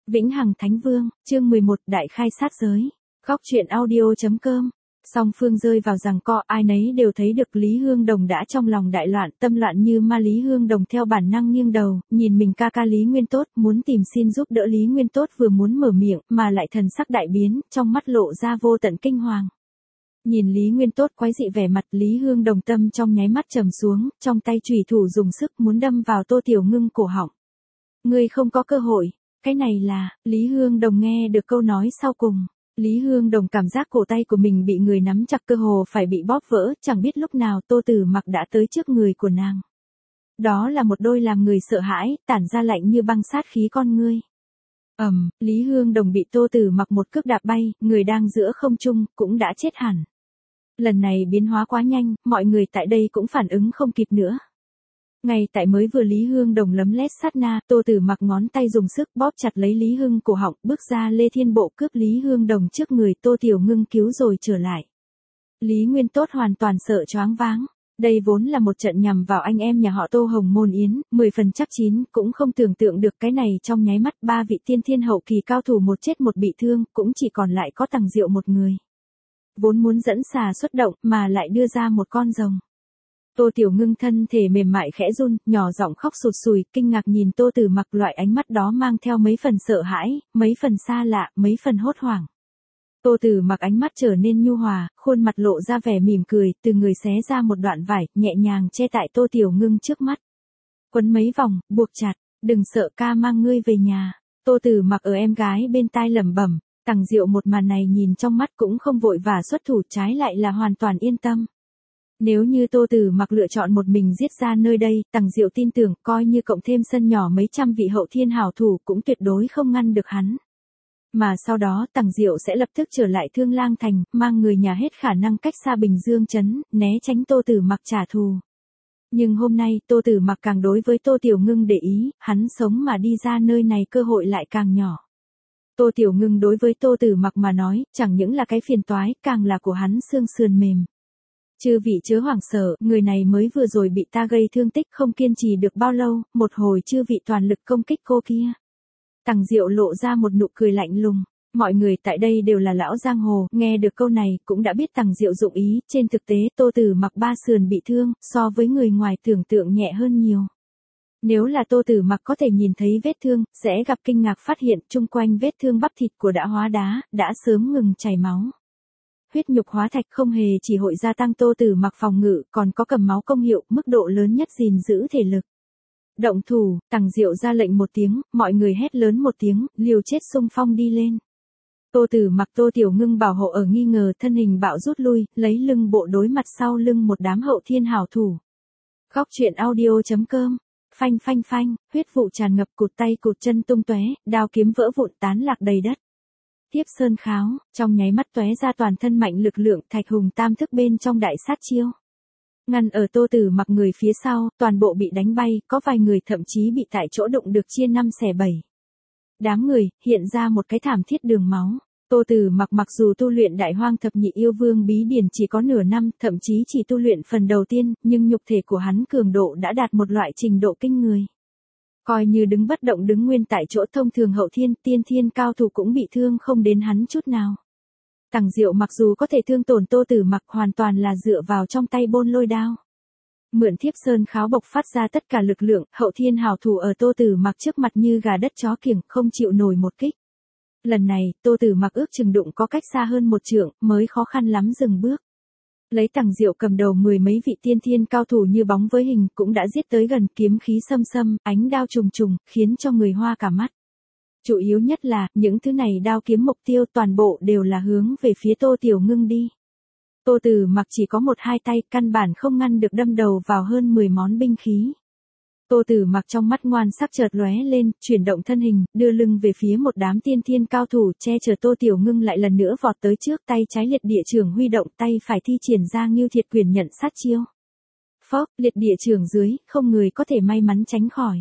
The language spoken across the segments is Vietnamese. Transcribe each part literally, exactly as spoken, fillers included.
Vĩnh Hằng Thánh Vương, chương mười một Đại khai sát giới. Góc truyện audio.com. Song phương rơi vào giằng co, ai nấy đều thấy được Lý Hương Đồng đã trong lòng đại loạn, tâm loạn như ma. Lý Hương Đồng theo bản năng nghiêng đầu, nhìn mình ca ca Lý Nguyên Tốt, muốn tìm xin giúp đỡ. Lý Nguyên Tốt vừa muốn mở miệng, mà lại thần sắc đại biến, trong mắt lộ ra vô tận kinh hoàng. Nhìn Lý Nguyên Tốt quái dị vẻ mặt, Lý Hương Đồng tâm trong nháy mắt trầm xuống, trong tay chùy thủ dùng sức muốn đâm vào Tô Tiểu Ngưng cổ họng. Ngươi không có cơ hội. Cái này là, Lý Hương Đồng nghe được câu nói sau cùng. Lý Hương Đồng cảm giác cổ tay của mình bị người nắm chặt, cơ hồ phải bị bóp vỡ, chẳng biết lúc nào Tô Tử Mặc đã tới trước người của nàng. Đó là một đôi làm người sợ hãi, tản ra lạnh như băng sát khí con ngươi. Ầm, um, Lý Hương Đồng bị Tô Tử Mặc một cước đạp bay, người đang giữa không trung, cũng đã chết hẳn. Lần này biến hóa quá nhanh, mọi người tại đây cũng phản ứng không kịp nữa. Ngay tại mới vừa Lý Hương Đồng lấm lét sát na, Tô Tử Mặc ngón tay dùng sức bóp chặt lấy Lý Hưng cổ họng, bước ra Lê Thiên Bộ cướp Lý Hương Đồng trước người Tô Tiểu Ngưng cứu rồi trở lại. Lý Nguyên Tốt hoàn toàn sợ choáng váng. Đây vốn là một trận nhằm vào anh em nhà họ Tô Hồng Môn Yến, mười phần chắc chín, cũng không tưởng tượng được cái này trong nháy mắt ba vị tiên thiên hậu kỳ cao thủ một chết một bị thương, cũng chỉ còn lại có Tằng Diệu một người. Vốn muốn dẫn xà xuất động, mà lại đưa ra một con rồng. Tô Tiểu Ngưng thân thể mềm mại khẽ run, nhỏ giọng khóc sụt sùi, kinh ngạc nhìn Tô Tử Mặc, loại ánh mắt đó mang theo mấy phần sợ hãi, mấy phần xa lạ, mấy phần hốt hoảng. Tô Tử Mặc ánh mắt trở nên nhu hòa, khuôn mặt lộ ra vẻ mỉm cười, từ người xé ra một đoạn vải, nhẹ nhàng che tại Tô Tiểu Ngưng trước mắt. Quấn mấy vòng, buộc chặt, đừng sợ, ca mang ngươi về nhà. Tô Tử Mặc ở em gái bên tai lẩm bẩm. Tằng Diệu một màn này nhìn trong mắt cũng không vội vã xuất thủ, trái lại là hoàn toàn yên tâm. Nếu như Tô Tử Mặc lựa chọn một mình giết ra nơi đây, Tằng Diệu tin tưởng, coi như cộng thêm sân nhỏ mấy trăm vị hậu thiên hảo thủ cũng tuyệt đối không ngăn được hắn. Mà sau đó Tằng Diệu sẽ lập tức trở lại Thương Lang Thành, mang người nhà hết khả năng cách xa Bình Dương trấn, né tránh Tô Tử Mặc trả thù. Nhưng hôm nay, Tô Tử Mặc càng đối với Tô Tiểu Ngưng để ý, hắn sống mà đi ra nơi này cơ hội lại càng nhỏ. Tô Tiểu Ngưng đối với Tô Tử Mặc mà nói, chẳng những là cái phiền toái, càng là của hắn xương sườn mềm. Chư vị chớ hoảng sợ, người này mới vừa rồi bị ta gây thương tích, không kiên trì được bao lâu, một hồi chư vị toàn lực công kích cô kia. Tằng Diệu lộ ra một nụ cười lạnh lùng. Mọi người tại đây đều là lão giang hồ, nghe được câu này cũng đã biết Tằng Diệu dụng ý, trên thực tế Tô Tử Mặc ba sườn bị thương, so với người ngoài tưởng tượng nhẹ hơn nhiều. Nếu là Tô Tử Mặc có thể nhìn thấy vết thương, sẽ gặp kinh ngạc phát hiện chung quanh vết thương bắp thịt của đã hóa đá, đã sớm ngừng chảy máu. Huyết nhục hóa thạch không hề chỉ hội gia tăng Tô Tử Mặc phòng ngự, còn có cầm máu công hiệu, mức độ lớn nhất gìn giữ thể lực. Động thủ, Tằng Diệu ra lệnh một tiếng, mọi người hét lớn một tiếng, liều chết xung phong đi lên. Tô Tử Mặc Tô Tiểu Ngưng bảo hộ ở nghi ngờ, thân hình bạo rút lui, lấy lưng bộ đối mặt sau lưng một đám hậu thiên hảo thủ. Góc truyện audio.com. Phanh phanh phanh, huyết vụ tràn ngập, cụt tay cụt chân tung tóe, đao kiếm vỡ vụn tán lạc đầy đất. Tiếp sơn kháo, trong nháy mắt tóe ra toàn thân mạnh lực lượng, Thạch Hùng tam thức bên trong đại sát chiêu. Ngăn ở Tô Tử Mặc người phía sau, toàn bộ bị đánh bay, có vài người thậm chí bị tại chỗ đụng được chia năm xẻ bảy. Đám người, hiện ra một cái thảm thiết đường máu. Tô Tử Mặc mặc dù tu luyện Đại Hoang Thập Nhị Yêu Vương bí điển chỉ có nửa năm, thậm chí chỉ tu luyện phần đầu tiên, nhưng nhục thể của hắn cường độ đã đạt một loại trình độ kinh người. Coi như đứng bất động đứng nguyên tại chỗ, thông thường hậu thiên, tiên thiên cao thủ cũng bị thương không đến hắn chút nào. Tằng Diệu mặc dù có thể thương tổn Tô Tử Mặc, hoàn toàn là dựa vào trong tay bôn lôi đao. Mượn Thiếp Sơn kháo bộc phát ra tất cả lực lượng, hậu thiên hảo thủ ở Tô Tử Mặc trước mặt như gà đất chó kiểng, không chịu nổi một kích. Lần này, Tô Tử Mặc ước chừng đụng có cách xa hơn một trượng, mới khó khăn lắm dừng bước. Lấy Tằng Diệu cầm đầu mười mấy vị tiên thiên cao thủ như bóng với hình, cũng đã giết tới gần, kiếm khí xâm xâm, ánh đao trùng trùng, khiến cho người hoa cả mắt. Chủ yếu nhất là, những thứ này đao kiếm mục tiêu toàn bộ đều là hướng về phía Tô Tiểu Ngưng đi. Tô Tử Mặc chỉ có một hai tay, căn bản không ngăn được đâm đầu vào hơn mười món binh khí. Tô Tử Mặc trong mắt ngoan sắc chợt lóe lên, chuyển động thân hình, đưa lưng về phía một đám tiên thiên cao thủ, che chở Tô Tiểu Ngưng lại lần nữa vọt tới trước, tay trái liệt địa chưởng huy động, tay phải thi triển ra Ngưu Thiệt Quyền nhận sát chiêu. Phốc, liệt địa chưởng dưới, không người có thể may mắn tránh khỏi.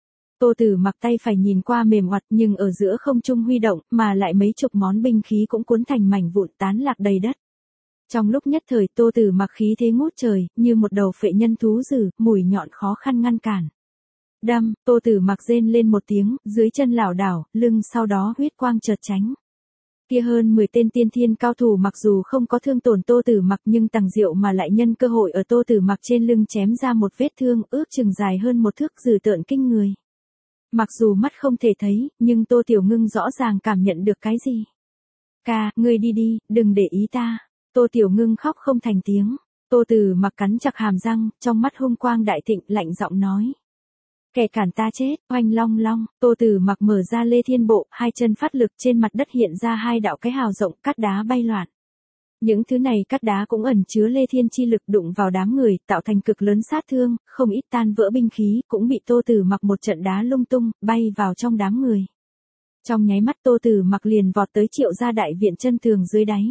Tô Tử Mặc tay phải nhìn qua mềm oặt, nhưng ở giữa không trung huy động, mà lại mấy chục món binh khí cũng cuốn thành mảnh vụn tán lạc đầy đất. Trong lúc nhất thời, Tô Tử Mặc khí thế ngút trời, như một đầu phệ nhân thú dữ, mũi nhọn khó khăn ngăn cản. Đâm, Tô Tử Mặc rên lên một tiếng, dưới chân lảo đảo, lưng sau đó huyết quang chợt tránh. Kia hơn mười tên tiên thiên cao thủ mặc dù không có thương tổn Tô Tử Mặc nhưng Tằng Diệu mà lại nhân cơ hội ở Tô Tử Mặc trên lưng chém ra một vết thương ước chừng dài hơn một thước dữ tợn kinh người. Mặc dù mắt không thể thấy, nhưng Tô Tiểu Ngưng rõ ràng cảm nhận được cái gì. Ca, ngươi đi đi, đừng để ý ta. Tô Tiểu Ngưng khóc không thành tiếng. Tô Tử Mặc cắn chặt hàm răng, trong mắt hung quang đại thịnh, lạnh giọng nói. Kẻ cản ta chết, oanh long long, Tô Tử Mặc mở ra Lê Thiên Bộ, hai chân phát lực trên mặt đất hiện ra hai đạo cái hào rộng, cát đá bay loạn. Những thứ này cát đá cũng ẩn chứa Lê Thiên chi lực đụng vào đám người, tạo thành cực lớn sát thương, không ít tan vỡ binh khí, cũng bị Tô Tử Mặc một trận đá lung tung, bay vào trong đám người. Trong nháy mắt Tô Tử Mặc liền vọt tới Triệu gia đại viện chân tường dưới đáy.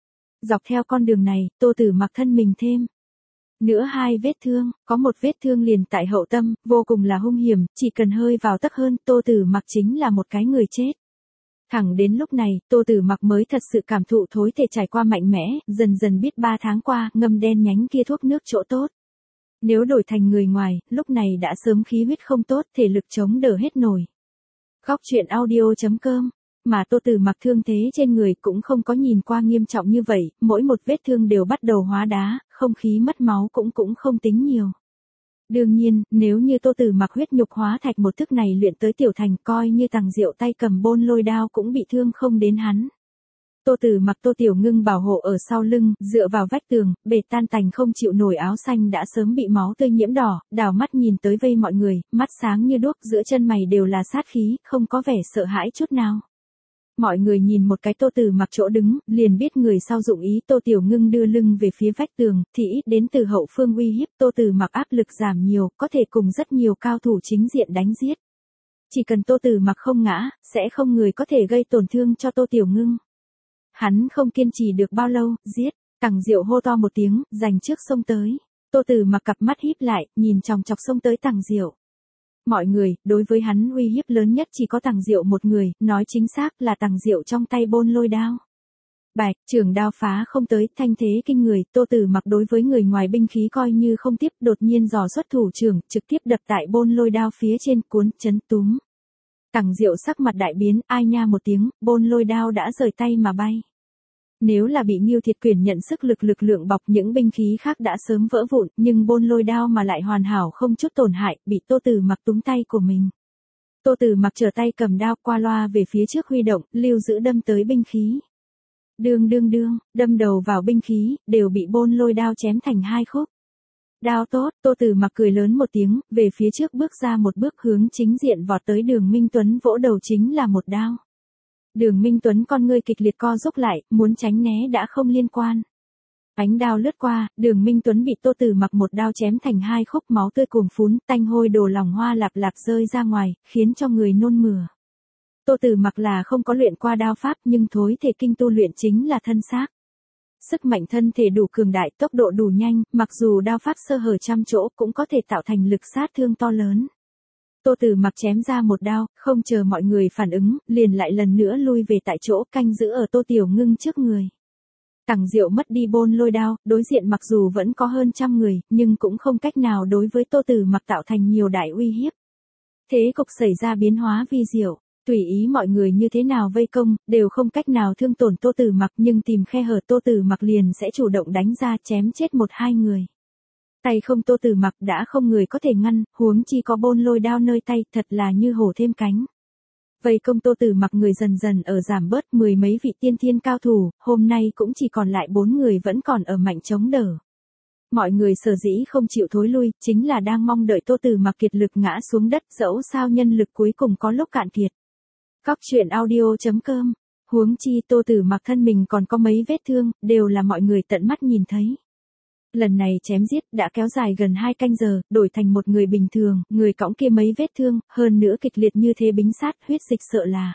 Dọc theo con đường này, Tô Tử Mặc thân mình thêm nữa hai vết thương, có một vết thương liền tại hậu tâm, vô cùng là hung hiểm, chỉ cần hơi vào tấc hơn, Tô Tử Mặc chính là một cái người chết. Thẳng đến lúc này, Tô Tử Mặc mới thật sự cảm thụ thối thể trải qua mạnh mẽ, dần dần biết ba tháng qua, ngâm đen nhánh kia thuốc nước chỗ tốt. Nếu đổi thành người ngoài, lúc này đã sớm khí huyết không tốt, thể lực chống đỡ hết nổi. Góc truyện audio chấm com. Mà Tô Tử Mặc thương thế trên người cũng không có nhìn qua nghiêm trọng như vậy, mỗi một vết thương đều bắt đầu hóa đá, không khí mất máu cũng cũng không tính nhiều. Đương nhiên, nếu như Tô Tử Mặc huyết nhục hóa thạch một thức này luyện tới tiểu thành, coi như Tằng Diệu tay cầm bôn lôi đao cũng bị thương không đến hắn. Tô Tử Mặc Tô Tiểu Ngưng bảo hộ ở sau lưng, dựa vào vách tường, bề tan tành không chịu nổi áo xanh đã sớm bị máu tươi nhiễm đỏ, đảo mắt nhìn tới vây mọi người, mắt sáng như đuốc, giữa chân mày đều là sát khí, không có vẻ sợ hãi chút nào. Mọi người nhìn một cái Tô Tử Mặc chỗ đứng, liền biết người sau dụng ý. Tô Tiểu Ngưng đưa lưng về phía vách tường, thì ít đến từ hậu phương uy hiếp. Tô Tử Mặc áp lực giảm nhiều, có thể cùng rất nhiều cao thủ chính diện đánh giết. Chỉ cần Tô Tử Mặc không ngã, sẽ không người có thể gây tổn thương cho Tô Tiểu Ngưng. Hắn không kiên trì được bao lâu, giết. Tằng Diệu hô to một tiếng, giành trước xông tới. Tô Tử Mặc cặp mắt híp lại, nhìn chòng chọc xông tới Tằng Diệu. Mọi người, đối với hắn uy hiếp lớn nhất chỉ có Tằng Diệu một người, nói chính xác là Tằng Diệu trong tay bôn lôi đao. Bạch, trường đao phá không tới, thanh thế kinh người, Tô Tử Mặc đối với người ngoài binh khí coi như không tiếp, đột nhiên giò xuất thủ trưởng, trực tiếp đập tại bôn lôi đao phía trên, cuốn, chấn túm. Tằng Diệu sắc mặt đại biến, ai nha một tiếng, bôn lôi đao đã rời tay mà bay. Nếu là bị Ngưu Thiệt Quyền nhận sức lực lực lượng bọc, những binh khí khác đã sớm vỡ vụn, nhưng bôn lôi đao mà lại hoàn hảo không chút tổn hại, bị Tô Tử Mặc túm tay của mình. Tô Tử Mặc trở tay cầm đao qua loa về phía trước huy động, lưu giữ đâm tới binh khí. Đương đương đương, đâm đầu vào binh khí, đều bị bôn lôi đao chém thành hai khúc. Đao tốt, Tô Tử Mặc cười lớn một tiếng, về phía trước bước ra một bước hướng chính diện vọt tới Đường Minh Tuấn, vỗ đầu chính là một đao. Đường Minh Tuấn con ngươi kịch liệt co rúm lại, muốn tránh né đã không liên quan. Ánh đao lướt qua, Đường Minh Tuấn bị Tô Tử Mặc một đao chém thành hai khúc, máu tươi cuồn phún, tanh hôi đổ lòng hoa lạp lạp rơi ra ngoài, khiến cho người nôn mửa. Tô Tử Mặc là không có luyện qua đao pháp, nhưng thối thể kinh tu luyện chính là thân xác. Sức mạnh thân thể đủ cường đại, tốc độ đủ nhanh, mặc dù đao pháp sơ hở trăm chỗ cũng có thể tạo thành lực sát thương to lớn. Tô Tử Mặc chém ra một đao, không chờ mọi người phản ứng, liền lại lần nữa lui về tại chỗ, canh giữ ở Tô Tiểu Ngưng trước người. Tằng Diệu mất đi bôn lôi đao, đối diện mặc dù vẫn có hơn trăm người, nhưng cũng không cách nào đối với Tô Tử Mặc tạo thành nhiều đại uy hiếp. Thế cục xảy ra biến hóa vi diệu, tùy ý mọi người như thế nào vây công, đều không cách nào thương tổn Tô Tử Mặc, nhưng tìm khe hở Tô Tử Mặc liền sẽ chủ động đánh ra, chém chết một hai người. Tay không Tô Tử Mặc đã không người có thể ngăn, huống chi có bôn lôi đao nơi tay, thật là như hổ thêm cánh. Vây công Tô Tử Mặc người dần dần ở giảm bớt, mười mấy vị tiên thiên cao thủ, hôm nay cũng chỉ còn lại bốn người vẫn còn ở mạnh chống đỡ. Mọi người sở dĩ không chịu thối lui, chính là đang mong đợi Tô Tử Mặc kiệt lực ngã xuống đất, dẫu sao nhân lực cuối cùng có lúc cạn kiệt. Góc truyện audio chấm com. Huống chi Tô Tử Mặc thân mình còn có mấy vết thương, đều là mọi người tận mắt nhìn thấy. Lần này chém giết đã kéo dài gần hai canh giờ, đổi thành một người bình thường, người cõng kia mấy vết thương, hơn nữa kịch liệt như thế bính sát, huyết dịch sợ là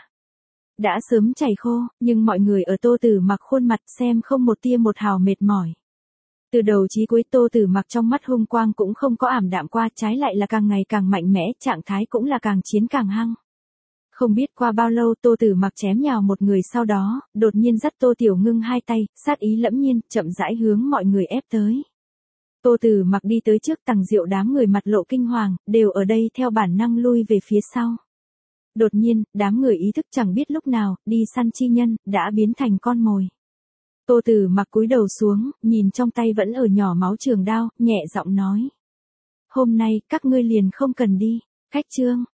đã sớm chảy khô, nhưng mọi người ở Tô Tử Mặc khuôn mặt xem không một tia một hào mệt mỏi. Từ đầu chí cuối Tô Tử Mặc trong mắt hung quang cũng không có ảm đạm qua, trái lại là càng ngày càng mạnh mẽ, trạng thái cũng là càng chiến càng hăng. Không biết qua bao lâu Tô Tử Mặc chém nhào một người sau đó, đột nhiên dắt Tô Tiểu Ngưng hai tay, sát ý lẫm nhiên, chậm rãi hướng mọi người ép tới. Tô Tử Mặc đi tới trước Tằng Diệu, đám người mặt lộ kinh hoàng, đều ở đây theo bản năng lui về phía sau. Đột nhiên, đám người ý thức chẳng biết lúc nào, đi săn chi nhân, đã biến thành con mồi. Tô Tử Mặc cúi đầu xuống, nhìn trong tay vẫn ở nhỏ máu trường đao, nhẹ giọng nói. Hôm nay, các ngươi liền không cần đi. Khách trương,